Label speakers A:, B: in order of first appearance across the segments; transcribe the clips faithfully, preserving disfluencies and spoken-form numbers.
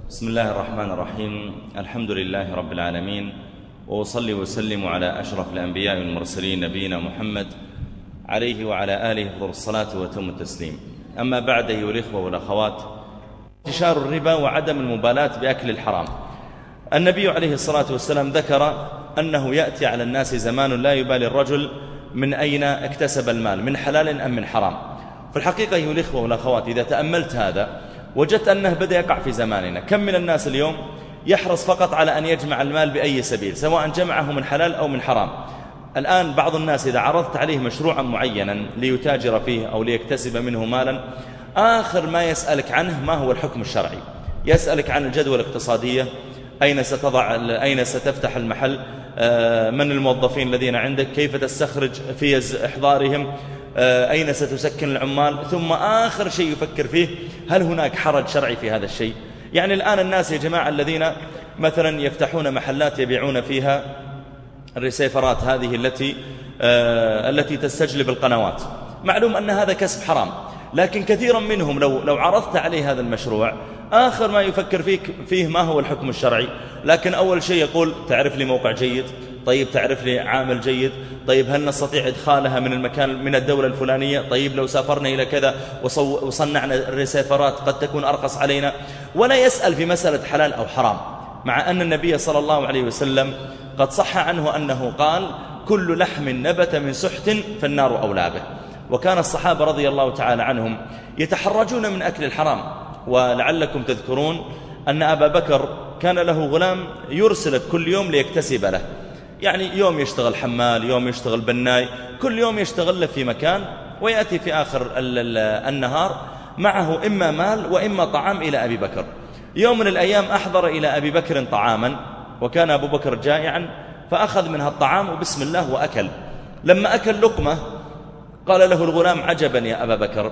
A: بسم الله الرحمن الرحيم. الحمد لله رب العالمين، وأصلي وسلم على أشرف الأنبياء والمرسلين نبينا محمد عليه وعلى آله أفضل الصلاة وأتم التسليم. أما بعد أيها الإخوة والأخوات، انتشار الربا وعدم المبالاة بأكل الحرام. النبي عليه الصلاة والسلام ذكر أنه يأتي على الناس زمان لا يبالي الرجل من أين اكتسب المال، من حلال أم من حرام. في الحقيقة أيها الإخوة والأخوات، إذا تأملت هذا وجدت أنه بدأ يقع في زماننا. كم من الناس اليوم يحرص فقط على أن يجمع المال بأي سبيل، سواء جمعه من حلال أو من حرام. الآن بعض الناس إذا عرضت عليه مشروعا معينا ليتاجر فيه أو ليكتسب منه مالا، آخر ما يسألك عنه ما هو الحكم الشرعي. يسألك عن الجدوى الاقتصادية، أين ستضع أين ستفتح المحل، من الموظفين الذين عندك، كيف تستخرج فيز إحضارهم، أين ستسكن العمال، ثم آخر شيء يفكر فيه هل هناك حرج شرعي في هذا الشيء. يعني الآن الناس يا جماعة الذين مثلا يفتحون محلات يبيعون فيها الريسيفرات هذه التي آه التي تستجلب القنوات، معلوم أن هذا كسب حرام، لكن كثيرا منهم لو لو عرضت عليه هذا المشروع آخر ما يفكر فيه فيه ما هو الحكم الشرعي. لكن أول شيء يقول تعرف لي موقع جيد، طيب تعرف لي عامل جيد، طيب هل نستطيع إدخالها من المكان من الدولة الفلانية، طيب لو سافرنا إلى كذا وصنعنا الريسيفرات قد تكون أرخص علينا. ولا يسأل في مسألة حلال أو حرام، مع أن النبي صلى الله عليه وسلم قد صح عنه أنه قال كل لحم نبت من سحت فالنار أولى به. وكان الصحابة رضي الله تعالى عنهم يتحرجون من أكل الحرام. ولعلكم تذكرون أن أبا بكر كان له غلام يرسل كل يوم ليكتسب له، يعني يوم يشتغل حمال، يوم يشتغل بناي، كل يوم يشتغل له في مكان، ويأتي في آخر النهار معه إما مال وإما طعام إلى أبي بكر. يوم من الأيام أحضر إلى أبي بكر طعاما، وكان أبو بكر جائعا، فأخذ منها الطعام وبسم الله وأكل. لما أكل لقمة قال له الغلام عجبا يا أبا بكر.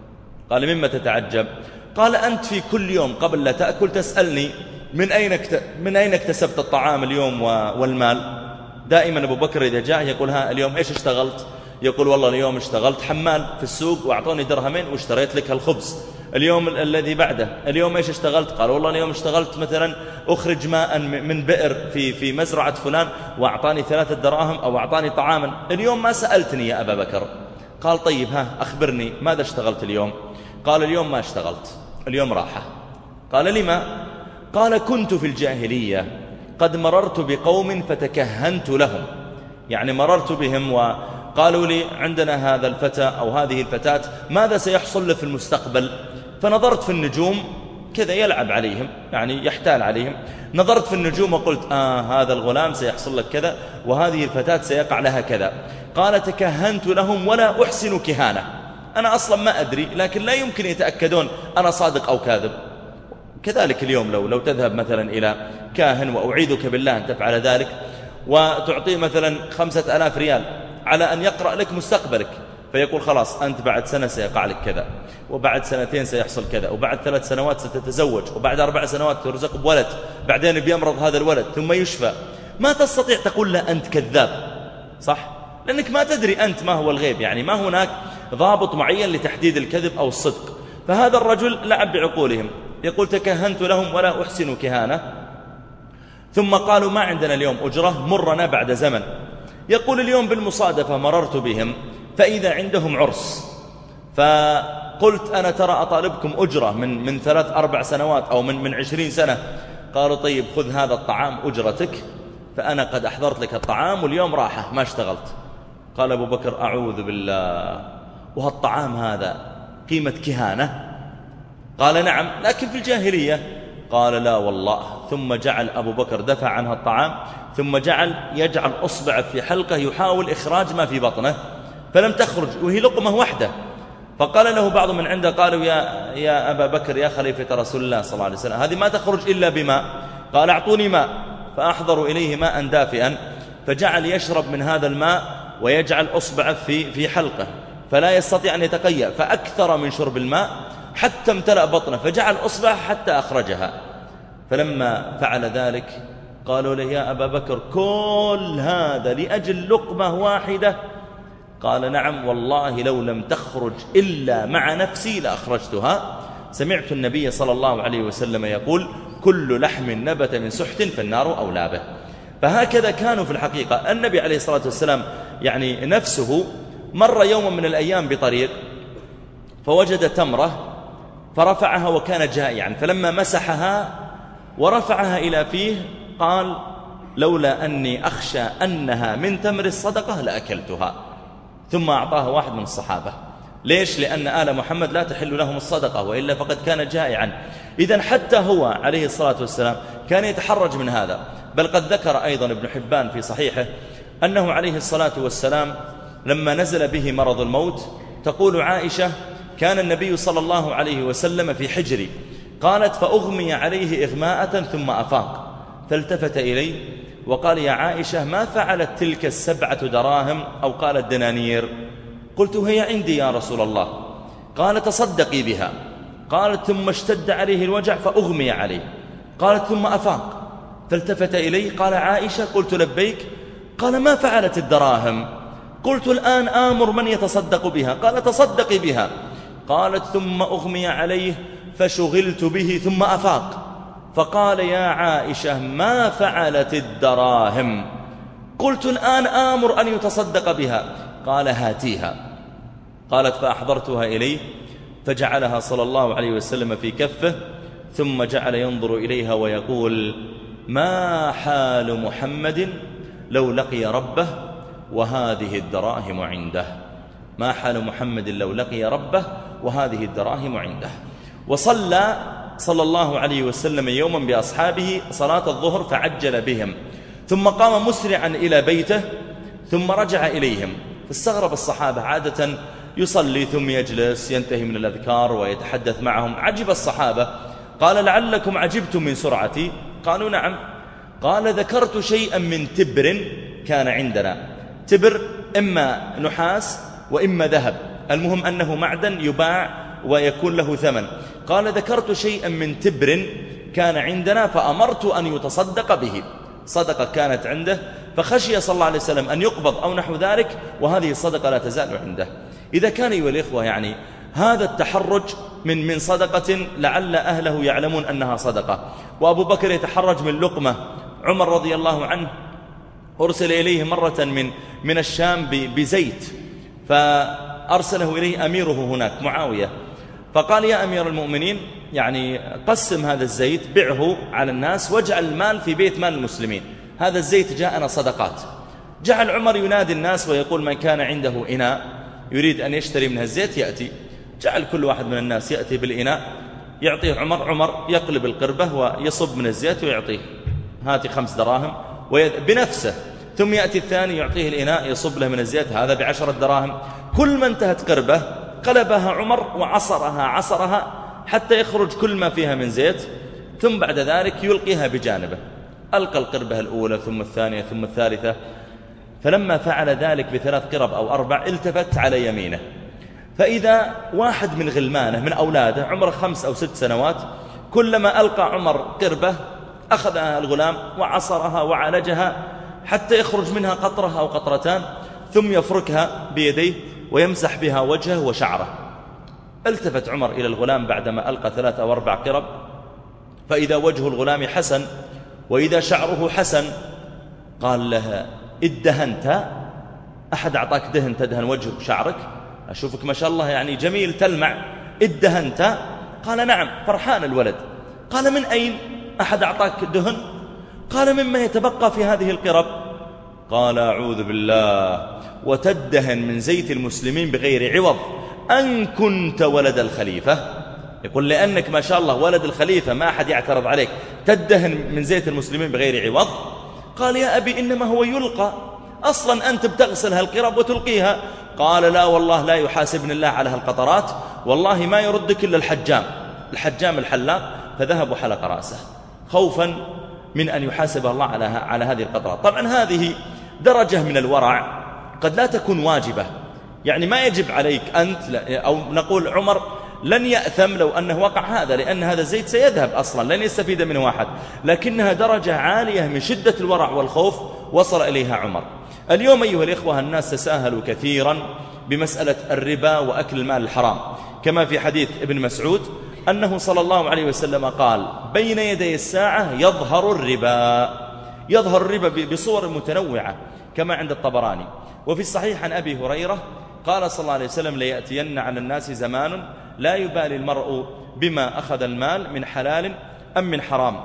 A: قال مما تتعجب؟ قال أنت في كل يوم قبل لا تأكل تسألني من أين من أين اكتسبت الطعام اليوم والمال. دائما أبو بكر إذا جاء يقول ها اليوم إيش اشتغلت؟ يقول والله اليوم اشتغلت حمال في السوق وأعطوني درهمين واشتريت لك الخبز. اليوم الذي بعده اليوم إيش اشتغلت؟ قال والله اليوم اشتغلت مثلا أخرج ماء من بئر في في مزرعة فلان وأعطاني ثلاثة دراهم أو أعطاني طعاما. اليوم ما سألتني يا أبا بكر. قال طيب ها أخبرني ماذا اشتغلت اليوم؟ قال اليوم ما اشتغلت، اليوم راحة. قال لما؟ قال كنت في الجاهلية قد مررت بقوم فتكهنت لهم، يعني مررت بهم وقالوا لي عندنا هذا الفتى أو هذه الفتاة ماذا سيحصل له في المستقبل، فنظرت في النجوم كذا يلعب عليهم، يعني يحتال عليهم. نظرت في النجوم وقلت آه هذا الغلام سيحصل لك كذا وهذه الفتاة سيقع لها كذا. قال تكهنت لهم ولا أحسن كهانة، أنا أصلا ما أدري، لكن لا يمكن يتأكدون أنا صادق أو كاذب. كذلك اليوم لو لو تذهب مثلا إلى كاهن، وأعيذك بالله أن تفعل ذلك، وتعطيه مثلا خمسة آلاف ريال على أن يقرأ لك مستقبلك، فيقول خلاص أنت بعد سنة سيقع لك كذا، وبعد سنتين سيحصل كذا، وبعد ثلاث سنوات ستتزوج، وبعد أربع سنوات ترزق بولد، بعدين بيمرض هذا الولد ثم يشفى. ما تستطيع تقول له أنت كذاب، صح؟ لأنك ما تدري أنت ما هو الغيب، يعني ما هناك ضابط معين لتحديد الكذب أو الصدق. فهذا الرجل لعب بعقولهم، يقول تكهنت لهم ولا أحسن كهانة. ثم قالوا ما عندنا اليوم أجرة، مرنا بعد زمن. يقول اليوم بالمصادفة مررت بهم فإذا عندهم عرس، فقلت أنا ترى أطالبكم أجرة من من ثلاث أربع سنوات أو من من عشرين سنة. قالوا طيب خذ هذا الطعام أجرتك، فأنا قد أحضرت لك الطعام واليوم راحة ما اشتغلت. قال أبو بكر أعوذ بالله، وهالطعام هذا قيمة كهانة؟ قال نعم لكن في الجاهلية. قال لا والله. ثم جعل أبو بكر دفع عنها الطعام، ثم جعل يجعل أصبع في حلقه يحاول إخراج ما في بطنه، فلم تخرج وهي لقمة واحدة. فقال له بعض من عنده قالوا يا, يا أبا بكر يا خليفة رسول الله صلى الله عليه وسلم هذه ما تخرج إلا بماء. قال أعطوني ماء، فأحضروا إليه ماء دافئا، فجعل يشرب من هذا الماء ويجعل أصبعه في, في حلقه فلا يستطيع أن يتقيأ، فأكثر من شرب الماء حتى امتلأ بطنه، فجعل أصبعه حتى أخرجها. فلما فعل ذلك قالوا له يا أبا بكر كل هذا لأجل لقمة واحدة؟ قال نعم والله لو لم تخرج إلا مع نفسي لأخرجتها. سمعت النبي صلى الله عليه وسلم يقول كل لحم نبت من سحت فالنار أولى به. فهكذا كانوا في الحقيقة. النبي عليه الصلاة والسلام يعني نفسه مر يوم من الأيام بطريق فوجد تمرة فرفعها وكان جائعا، فلما مسحها ورفعها إلى فيه قال لولا أني أخشى أنها من تمر الصدقة لأكلتها، ثم أعطاها واحد من الصحابة. ليش؟ لأن آل محمد لا تحل لهم الصدقة وإلا فقد كان جائعا. إذن حتى هو عليه الصلاة والسلام كان يتحرج من هذا. بل قد ذكر أيضا ابن حبان في صحيحه أنه عليه الصلاة والسلام لما نزل به مرض الموت تقول عائشة كان النبي صلى الله عليه وسلم في حجري، قالت فأغمي عليه إغماءة ثم أفاق، فالتفت إلي وقال يا عائشة ما فعلت تلك السبعة دراهم أو قالت دنانير؟ قلت هي عندي يا رسول الله. قال تصدقي بها. قالت ثم اشتد عليه الوجع فأغمي عليه. قالت ثم أفاق، فالتفت إلي قال عائشة قلت لبيك. قال ما فعلت الدراهم؟ قلت الآن آمر من يتصدق بها. قال تصدقي بها. قالت ثم أغمي عليه فشغلت به ثم أفاق، فقال يا عائشة ما فعلت الدراهم؟ قلت الآن آمر أن يتصدق بها. قال هاتيها. قالت فأحضرتها إليه فجعلها صلى الله عليه وسلم في كفه، ثم جعل ينظر إليها ويقول ما حال محمد لو لقي ربه وهذه الدراهم عنده. ما حال محمد لو لقي ربه وهذه الدراهم عنده. وصلى صلى الله عليه وسلم يوما بأصحابه صلاة الظهر فعجل بهم، ثم قام مسرعا إلى بيته ثم رجع إليهم. فاستغرب الصحابة، عادة يصلي ثم يجلس ينتهي من الأذكار ويتحدث معهم. عجب الصحابة، قال لعلكم عجبتم من سرعتي؟ قالوا نعم. قال ذكرت شيئا من تبر كان عندنا. تبر إما نحاس وإما ذهب، المهم أنه معدن يباع ويكون له ثمن. قال ذكرت شيئا من تبر كان عندنا فأمرت أن يتصدق به، صدقة كانت عنده فخشي صلى الله عليه وسلم أن يقبض أو نحو ذلك، وهذه الصدقة لا تزال عنده. إذا كان أيها الإخوة يعني هذا التحرج من من صدقة لعل أهله يعلمون أنها صدقة. وأبو بكر يتحرج من لقمة. عمر رضي الله عنه أرسل إليه مرة من من الشام بزيت، فأرسله إليه أميره هناك معاوية، فقال يا أمير المؤمنين يعني قسم هذا الزيت، بعه على الناس واجعل المال في بيت مال المسلمين، هذا الزيت جاءنا صدقات. جعل عمر ينادي الناس ويقول من كان عنده إناء يريد أن يشتري منها الزيت يأتي. جعل كل واحد من الناس يأتي بالإناء يعطيه عمر، عمر يقلب القربة ويصب من الزيت ويعطيه هاتي خمس دراهم بنفسه، ثم يأتي الثاني يعطيه الإناء يصب له من الزيت هذا بعشرة دراهم. كل ما انتهت قربة قلبها عمر وعصرها عصرها حتى يخرج كل ما فيها من زيت، ثم بعد ذلك يلقيها بجانبه. ألقى القربة الأولى ثم الثانية ثم الثالثة، فلما فعل ذلك بثلاث قرب أو أربع التفت على يمينه، فإذا واحد من غلمانه من أولاده عمره خمس أو ست سنوات كلما ألقى عمر قربة أخذها الغلام وعصرها وعالجها حتى يخرج منها قطرة أو قطرتان، ثم يفركها بيديه ويمسح بها وجهه وشعره. التفت عمر إلى الغلام بعدما ألقى ثلاث أو أربع قرب، فإذا وجه الغلام حسن وإذا شعره حسن. قال لها ادهنت؟ أحد أعطاك دهن تدهن وجهك وشعرك؟ أشوفك ما شاء الله يعني جميل تلمع، ادهنت؟ قال نعم. فرحان الولد. قال من أين؟ أحد أعطاك دهن؟ قال مما يتبقى في هذه القرب. قال أعوذ بالله، وتدهن من زيت المسلمين بغير عوض أن كنت ولد الخليفة؟ يقول لأنك ما شاء الله ولد الخليفة ما أحد يعترض عليك تدهن من زيت المسلمين بغير عوض؟ قال يا أبي إنما هو يلقى، أصلا أنت بتغسل هالقرب وتلقيها. قال لا والله لا يحاسبني الله على هالقطرات، والله ما يردك إلا الحجام، الحجام الحلاق. فذهب وحلق رأسه خوفا من أن يحاسب الله على على هذه القطرات. طبعا هذه درجة من الورع قد لا تكون واجبة، يعني ما يجب عليك أنت، أو نقول عمر لن يأثم لو أنه وقع هذا، لأن هذا الزيت سيذهب أصلا لن يستفيد منه واحد، لكنها درجة عالية من شدة الورع والخوف وصل إليها عمر. اليوم أيها الإخوة الناس تساهلوا كثيرا بمسألة الربا وأكل المال الحرام، كما في حديث ابن مسعود أنه صلى الله عليه وسلم قال بين يدي الساعة يظهر الربا، يظهر الربا بصور متنوعة كما عند الطبراني. وفي الصحيح عن أبي هريرة قال صلى الله عليه وسلم ليأتين على الناس زمان لا يبالي المرء بما أخذ المال من حلال أم من حرام.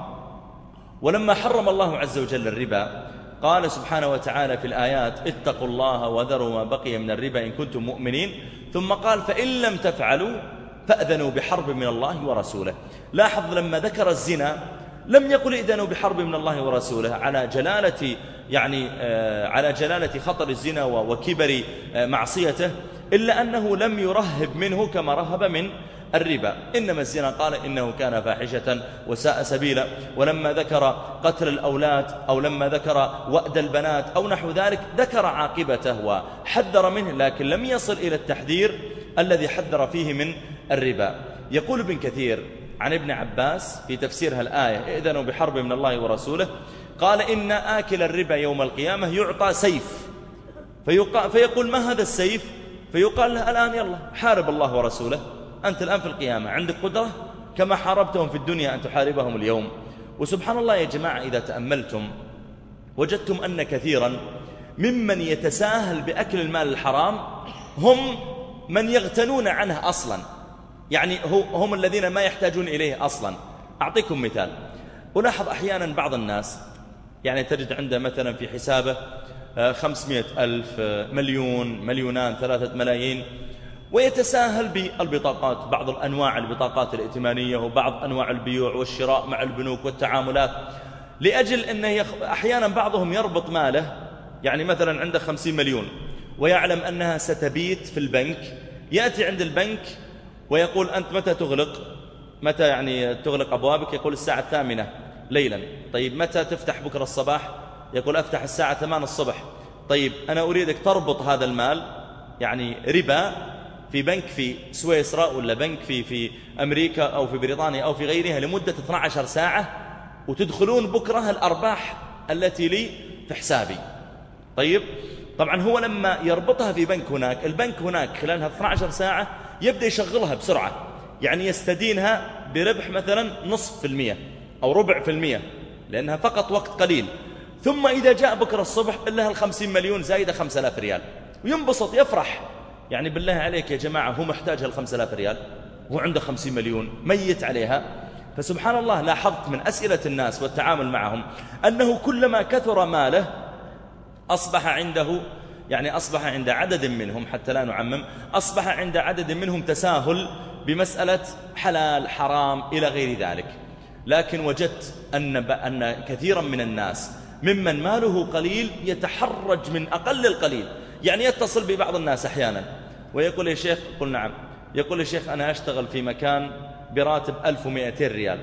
A: ولما حرم الله عز وجل الربا قال سبحانه وتعالى في الآيات اتقوا الله وذروا ما بقي من الربا إن كنتم مؤمنين، ثم قال فإن لم تفعلوا فأذنوا بحرب من الله ورسوله. لاحظ لما ذكر الزنا لم يقل إذنوا بحرب من الله ورسوله على جلالة يعني آه على جلالة خطر الزنا وكبر آه معصيته، إلا أنه لم يرهب منه كما رهب من الربا. إنما الزنا قال إنه كان فاحشة وساء سبيلا. ولما ذكر قتل الأولاد أو لما ذكر وأد البنات أو نحو ذلك ذكر عاقبته وحذر منه، لكن لم يصل إلى التحذير الذي حذر فيه من الربا. يقول ابن كثير عن ابن عباس في تفسيرها الآية ائذنوا بحرب من الله ورسوله، قال إن آكل الربا يوم القيامة يعطى سيف فيقول ما هذا السيف؟ فيقال له الآن يلا حارب الله ورسوله، أنت الآن في القيامة عندك قدرة كما حاربتهم في الدنيا أن تحاربهم اليوم. وسبحان الله يا جماعة إذا تأملتم وجدتم أن كثيرا ممن يتساهل بأكل المال الحرام هم من يغتنون عنه أصلا، يعني هم الذين ما يحتاجون إليه أصلا. أعطيكم مثال، ألاحظ أحيانا بعض الناس يعني تجد عنده مثلا في حسابه خمسمائة ألف، مليون، مليونان، ثلاثة ملايين، ويتساهل بالبطاقات، بعض الأنواع البطاقات الائتمانية وبعض أنواع البيوع والشراء مع البنوك والتعاملات، لأجل أنه أحيانا بعضهم يربط ماله، يعني مثلا عنده خمسين مليون ويعلم أنها ستبيت في البنك، يأتي عند البنك ويقول أنت متى تغلق؟ متى يعني تغلق أبوابك؟ يقول الساعة الثامنة ليلا. طيب متى تفتح بكرة الصباح؟ يقول أفتح الساعة ثمان الصبح. طيب أنا أريدك تربط هذا المال يعني ربا في بنك في سويسرا ولا بنك في في أمريكا أو في بريطانيا أو في غيرها لمدة اثنتي عشرة ساعة، وتدخلون بكرة الأرباح التي لي في حسابي. طيب طبعا هو لما يربطها في بنك هناك، البنك هناك خلالها اثنتي عشرة ساعة يبدأ يشغلها بسرعة، يعني يستدينها بربح مثلا نصف في المية أو ربع في المية لأنها فقط وقت قليل. ثم إذا جاء بكرة الصبح إلا الخمسين مليون زايدة خمسة آلاف ريال، وينبسط يفرح. يعني بالله عليك يا جماعة هو محتاج هالخمسة آلاف ريال، هو عنده خمسين مليون ميت عليها. فسبحان الله لاحظت من أسئلة الناس والتعامل معهم أنه كلما كثر ماله أصبح عنده يعني أصبح عند عدد منهم، حتى لا نعمم، أصبح عند عدد منهم تساهل بمسألة حلال حرام إلى غير ذلك. لكن وجدت أن, أن كثيرا من الناس ممن ماله قليل يتحرج من أقل القليل، يعني يتصل ببعض الناس أحيانا ويقول يا شيخ، قل نعم، يقول يا شيخ أنا أشتغل في مكان براتب ألف ومئتين ريال،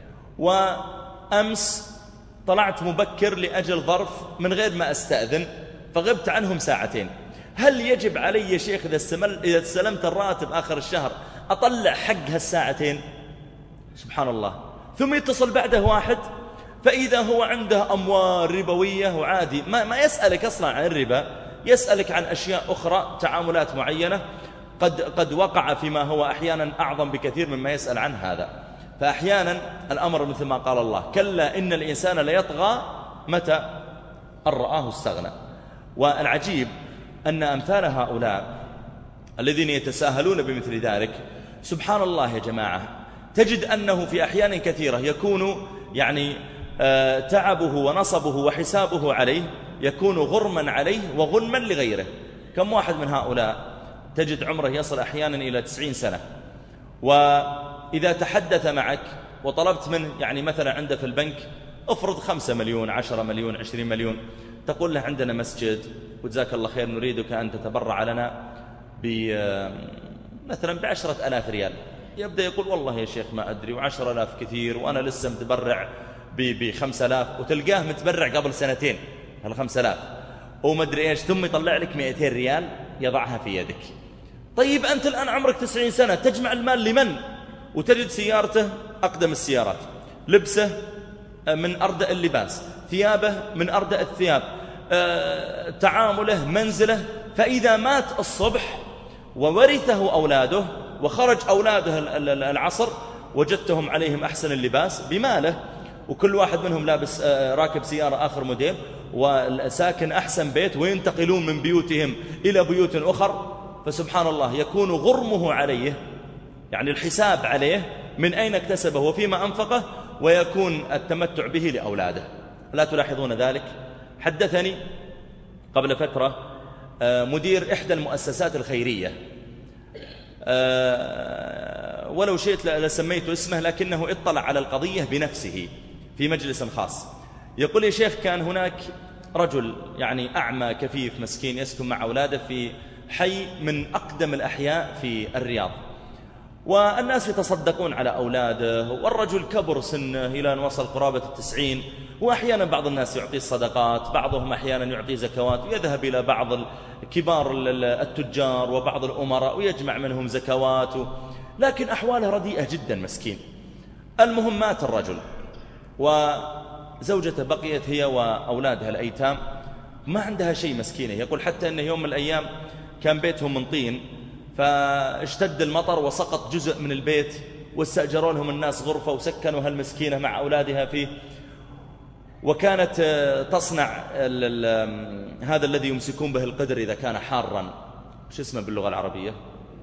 A: وأمس طلعت مبكر لأجل ظرف من غير ما أستأذن فغبت عنهم ساعتين، هل يجب علي يا شيخ إذا استلمت الراتب آخر الشهر أطلع حق هالساعتين؟ سبحان الله. ثم يتصل بعده واحد فإذا هو عنده أموال ربوية وعادي ما, ما يسألك أصلا عن الربا، يسألك عن أشياء أخرى، تعاملات معينة قد, قد وقع فيما هو أحيانا أعظم بكثير مما يسأل عن هذا. فأحيانا الأمر مثل ما قال الله كلا إن الإنسان ليطغى متى أن رآه استغنى. والعجيب أن أمثال هؤلاء الذين يتساهلون بمثل ذلك سبحان الله يا جماعة تجد أنه في أحيان كثيرة يكون يعني آه تعبه ونصبه وحسابه عليه يكون غرما عليه وغنما لغيره. كم واحد من هؤلاء تجد عمره يصل أحيانا إلى تسعين سنة، وإذا تحدث معك وطلبت منه يعني مثلا عنده في البنك افرض خمسة مليون، عشرة مليون، عشرين مليون، تقول له عندنا مسجد وجزاك الله خير نريدك أن تتبرع لنا مثلا بعشرة ألاف ريال، يبدأ يقول والله يا شيخ ما أدري، وعشر ألاف كثير وأنا لسه متبرع بخمسة ألاف، وتلقاه متبرع قبل سنتين هالخمسة ألاف وما أدري إيش، ثم يطلع لك مئتين ريال يضعها في يدك. طيب أنت الآن عمرك تسعين سنة تجمع المال لمن؟ وتجد سيارته أقدم السيارات، لبسه من أردأ اللباس، ثيابه من أردأ الثياب، أه تعامله، منزله. فإذا مات الصبح وورثه أولاده وخرج أولاده العصر وجدتهم عليهم أحسن اللباس بماله، وكل واحد منهم لابس راكب سيارة آخر موديل وساكن أحسن بيت، وينتقلون من بيوتهم إلى بيوت أخر، فسبحان الله يكون غرمه عليه، يعني الحساب عليه من أين اكتسبه وفيما أنفقه، ويكون التمتع به لأولاده. لا تلاحظون ذلك؟ حدثني قبل فترة مدير إحدى المؤسسات الخيرية، ولو شئت لسميت اسمه، لكنه اطلع على القضية بنفسه في مجلس خاص. يقول يا شيخ كان هناك رجل يعني أعمى كفيف مسكين يسكن مع أولاده في حي من أقدم الأحياء في الرياض، والناس يتصدقون على أولاده، والرجل كبر سنه إلى أن وصل قرابة التسعين، وأحيانا بعض الناس يعطي الصدقات، بعضهم أحيانا يعطي زكوات، ويذهب إلى بعض كبار التجار وبعض الأمراء ويجمع منهم زكوات، لكن أحواله رديئة جدا مسكين. المهم مات الرجل وزوجته بقيت هي وأولادها الأيتام، ما عندها شيء مسكينة. يقول حتى أنه يوم من الأيام كان بيتهم من طين، فاشتد المطر وسقط جزء من البيت، واستأجروا لهم الناس غرفة وسكنوا هالمسكينة مع أولادها فيه، وكانت تصنع هذا الذي يمسكون به القدر إذا كان حارا، شو اسمه باللغة العربية؟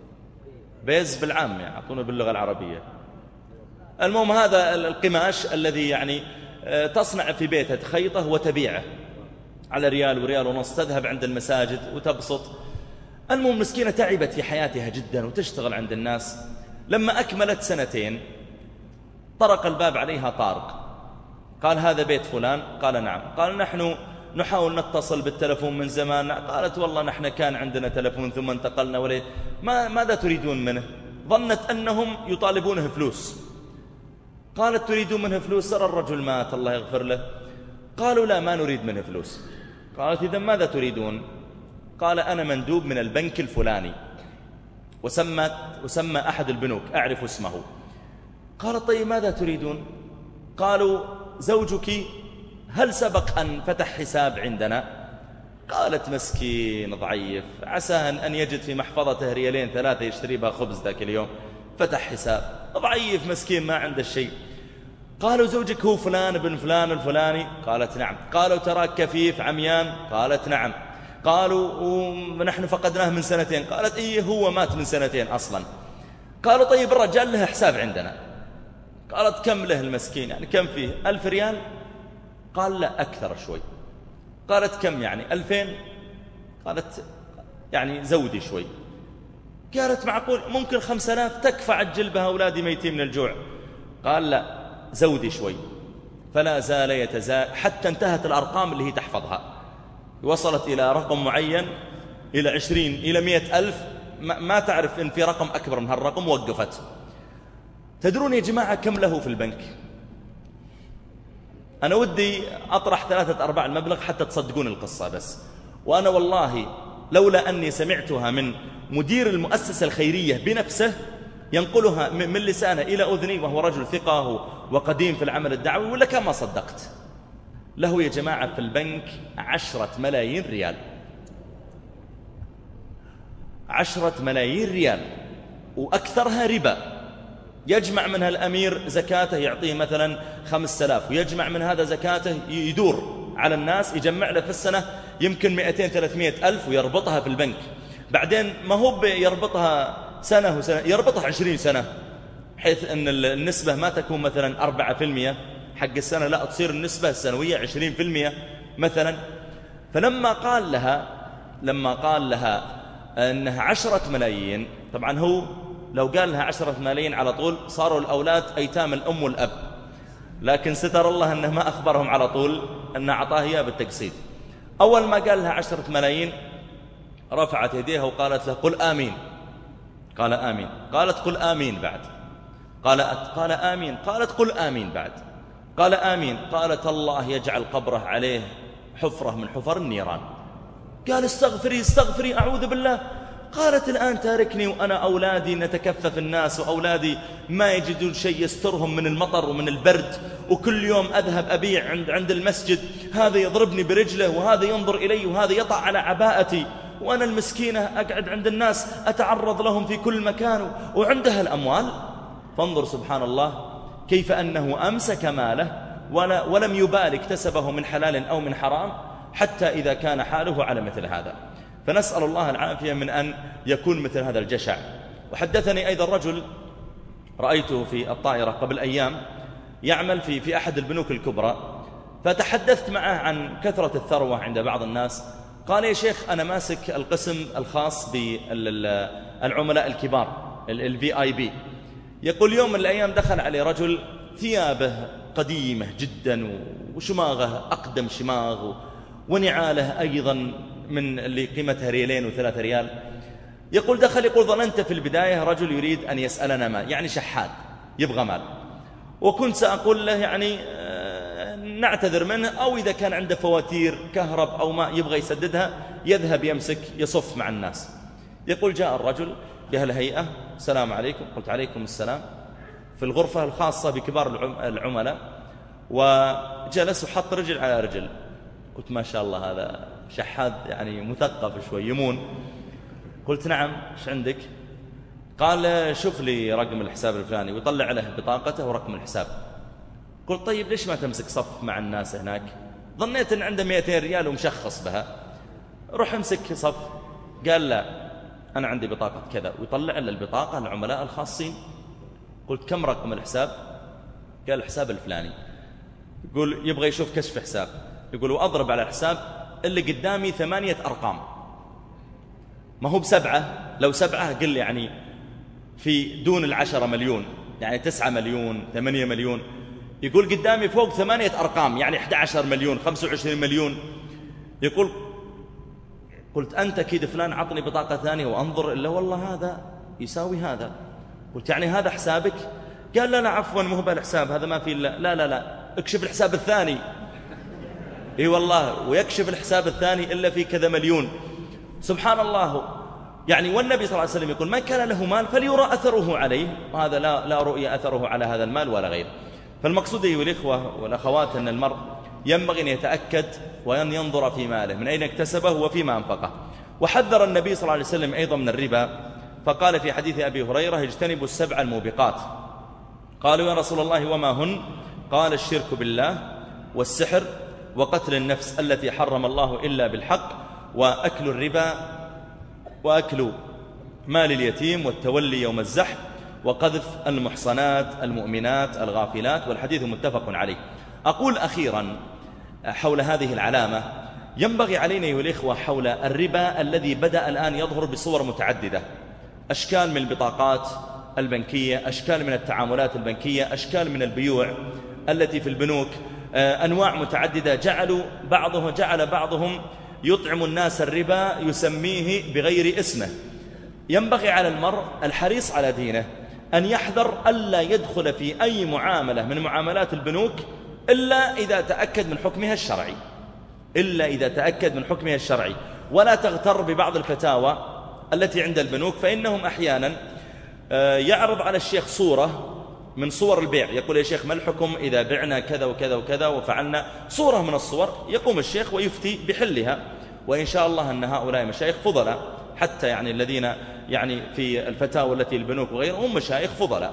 A: بيز بالعام يعطونه باللغة العربية. المهم هذا القماش الذي يعني تصنع في بيتها، تخيطه وتبيعه على ريال وريال ونص، تذهب عند المساجد وتبسط. المهم مسكينة تعبت في حياتها جدا وتشتغل عند الناس. لما أكملت سنتين طرق الباب عليها طارق، قال هذا بيت فلان؟ قال نعم. قال نحن نحاول نتصل بالتلفون من زمان. قالت والله نحن كان عندنا تلفون ثم انتقلنا وليه. ما ماذا تريدون منه؟ ظنت أنهم يطالبونه فلوس. قالت تريدون منه فلوس؟ ترى الرجل مات الله يغفر له. قالوا لا ما نريد منه فلوس. قالت إذن ماذا تريدون؟ قال أنا مندوب من البنك الفلاني، وسمى, وسمى أحد البنوك أعرف اسمه. قالت طيب ماذا تريدون؟ قالوا زوجك هل سبق أن فتح حساب عندنا؟ قالت مسكين ضعيف، عسى أن يجد في محفظته ريالين ثلاثة يشتري بها خبز ذاك اليوم، فتح حساب، ضعيف مسكين ما عنده شيء. قالوا زوجك هو فلان بن فلان الفلاني؟ قالت نعم. قالوا تراك كفيف عميان؟ قالت نعم. قالوا ونحن فقدناه من سنتين؟ قالت إيه هو مات من سنتين أصلا. قالوا طيب الرجال له حساب عندنا. قالت كم له المسكين يعني كم فيه؟ ألف ريال؟ قال لا أكثر شوي. قالت كم يعني ألفين؟ قالت يعني زودي شوي. قالت معقول ممكن خمسة آلاف تكفى عجل بها أولادي ميتين من الجوع؟ قال لا زودي شوي. فلا زال يتزايد حتى انتهت الأرقام اللي هي تحفظها، وصلت إلى رقم معين، إلى عشرين إلى مئة ألف، ما تعرف إن في رقم أكبر من هالرقم، وقفت. تدرون يا جماعة كم له في البنك؟ أنا ودي أطرح ثلاثة أرباع المبلغ حتى تصدقون القصة بس، وأنا والله لولا أني سمعتها من مدير المؤسسة الخيرية بنفسه ينقلها من لسانه إلى أذني، وهو رجل ثقة وقديم في العمل الدعوي، ولا كما صدقت. له يا جماعة في البنك عشرة ملايين ريال، عشرة ملايين ريال، وأكثرها ربا. يجمع منها الأمير زكاته يعطيه مثلا خمسة آلاف، ويجمع من هذا زكاته يدور على الناس يجمع له في السنة يمكن مئتين ثلاثمائة ألف، ويربطها في البنك. بعدين ما هو يربطها سنة وسنة، يربطها عشرين سنة، حيث أن النسبة ما تكون مثلا أربعة في المئة حق السنة، لا تصير النسبة السنوية عشرين في المئة مثلا. فلما قال لها لما قال لها أنها عشرة ملايين، طبعا هو لو قال لها عشرة ملايين على طول صاروا الأولاد أيتام الأم والأب، لكن ستر الله أنه ما أخبرهم على طول أنه أعطاه إياه بالتقسيط. أول ما قال لها عشرة ملايين رفعت يديها وقالت له قل آمين. قال آمين. قالت قل آمين بعد. قالت قال آمين. قالت قل آمين بعد. قال آمين. قالت الله يجعل قبره عليه حفرة من حفر النيران. قال استغفري استغفري أعوذ بالله. قالت الآن تاركني وأنا أولادي نتكفف الناس، وأولادي ما يجدون شيء يسترهم من المطر ومن البرد، وكل يوم أذهب أبيع عند, عند المسجد، هذا يضربني برجله وهذا ينظر إلي وهذا يطع على عباءتي، وأنا المسكينة أقعد عند الناس أتعرض لهم في كل مكان، وعندها الأموال فانظر سبحان الله كيف أنه أمسك ماله ولا ولم يبال اكتسبه من حلال أو من حرام، حتى إذا كان حاله على مثل هذا. فنسأل الله العافية من أن يكون مثل هذا الجشع. وحدثني أيضا رجل رأيته في الطائرة قبل أيام يعمل في في أحد البنوك الكبرى، فتحدثت معه عن كثرة الثروة عند بعض الناس. قال يا شيخ أنا ماسك القسم الخاص بالعملاء الكبار الفي آي بي. يقول يوم من الأيام دخل عليه رجل ثيابه قديمة جدا وشماغه أقدم شماغ ونعاله أيضا من اللي قيمتها ريالين وثلاثة ريال. يقول دخل يقول ظننت في البداية رجل يريد أن يسألنا مال، يعني شحاد يبغى مال، وكنت سأقول له يعني نعتذر منه، أو إذا كان عنده فواتير كهرب أو ما يبغى يسددها يذهب يمسك يصف مع الناس. يقول جاء الرجل بهالهيئة السلام عليكم، قلت عليكم السلام، في الغرفة الخاصة بكبار العملاء، وجلس وحط رجل على رجل. قلت ما شاء الله هذا شحاد يعني مثقف شوي يمون. قلت نعم ايش عندك؟ قال شوف لي رقم الحساب الفلاني، ويطلع له بطاقته ورقم الحساب. قلت طيب ليش ما تمسك صف مع الناس هناك؟ ظنيت ان عنده مئتين ريال ومشخص بها، روح امسك صف. قال لا انا عندي بطاقة كذا، ويطلع له البطاقة للعملاء الخاصين. قلت كم رقم الحساب؟ قال الحساب الفلاني. يقول يبغى يشوف كشف حساب. يقول وأضرب على الحساب اللي قدامي ثمانية أرقام، ما هو بسبعة، لو سبعة قل يعني في دون العشرة مليون، يعني تسعة مليون ثمانية مليون. يقول قدامي فوق ثمانية أرقام، يعني أحد عشر مليون خمسة وعشرين مليون. يقول قلت أنت كيد فلان عطني بطاقة ثانية وأنظر، إلا والله هذا يساوي هذا. قلت يعني هذا حسابك؟ قال لا لا عفوا مو بالحساب هذا ما في إلا لا لا لا اكشف الحساب الثاني. اي والله ويكشف الحساب الثاني إلا في كذا مليون. سبحان الله. يعني والنبي صلى الله عليه وسلم يقول من كان له مال فليرى أثره عليه، وهذا لا, لا رؤية أثره على هذا المال ولا غيره. فالمقصود أيها الإخوة والأخوات أن المرء ينبغي أن يتأكد وأن ينظر في ماله من أين اكتسبه وفيما أنفقه. وحذر النبي صلى الله عليه وسلم أيضا من الربا، فقال في حديث أبي هريرة اجتنبوا السبع الموبقات. قالوا يا رسول الله وما هن؟ قال الشرك بالله والسحر وقتل النفس التي حرم الله إلا بالحق وأكل الربا وأكل مال اليتيم والتولي يوم الزحف وقذف المحصنات المؤمنات الغافلات، والحديث متفق عليه. أقول أخيرا حول هذه العلامة ينبغي علينا أيها الإخوة حول الربا الذي بدأ الآن يظهر بصور متعددة، أشكال من البطاقات البنكية، أشكال من التعاملات البنكية، أشكال من البيوع التي في البنوك، أنواع متعددة. جعلوا بعضهم جعل بعضهم يطعم الناس الربا يسميه بغير اسمه. ينبغي على المرء الحريص على دينه أن يحذر ألا يدخل في أي معاملة من معاملات البنوك إلا إذا تأكد من حكمها الشرعي، إلا إذا تأكد من حكمها الشرعي. ولا تغتر ببعض الفتاوى التي عند البنوك، فإنهم أحيانا يعرض على الشيخ صورة من صور البيع، يقول يا شيخ ما الحكم إذا بعنا كذا وكذا وكذا وفعلنا صورة من الصور، يقوم الشيخ ويفتي بحلها. وإن شاء الله أن هؤلاء مشايخ فضلاء، حتى يعني الذين يعني في الفتاوى التي البنوك وغيرهم مشايخ فضلاء،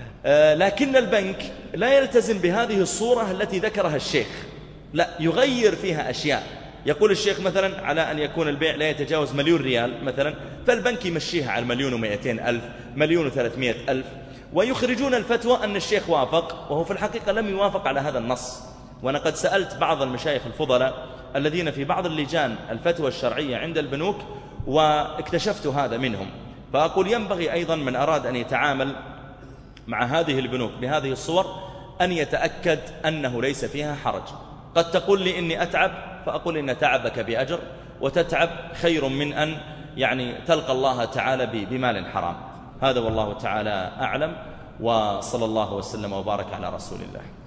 A: لكن البنك لا يلتزم بهذه الصورة التي ذكرها الشيخ، لا يغير فيها أشياء. يقول الشيخ مثلا على أن يكون البيع لا يتجاوز مليون ريال مثلا، فالبنك يمشيها على مليون ومئتين ألف، مليون وثلاثمائة ألف، ويخرجون الفتوى أن الشيخ وافق، وهو في الحقيقة لم يوافق على هذا النص. وأنا قد سألت بعض المشايخ الفضلاء الذين في بعض اللجان الفتوى الشرعية عند البنوك واكتشفت هذا منهم. فأقول ينبغي أيضا من أراد أن يتعامل مع هذه البنوك بهذه الصور أن يتأكد أنه ليس فيها حرج. قد تقول لي إني أتعب، فأقول إن تعبك بأجر، وتتعب خير من أن يعني تلقى الله تعالى بمال حرام. هذا والله تعالى أعلم، وصلى الله وسلم وبارك على رسول الله.